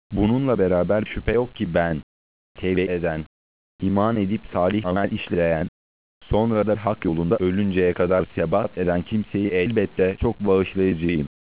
Bununla beraber şüphe yok ki ben, tevbe eden, iman edip salih amel işleyen, sonra da hak yolunda ölünceye kadar sebat eden kimseyi elbette çok bağışlayıcıyım.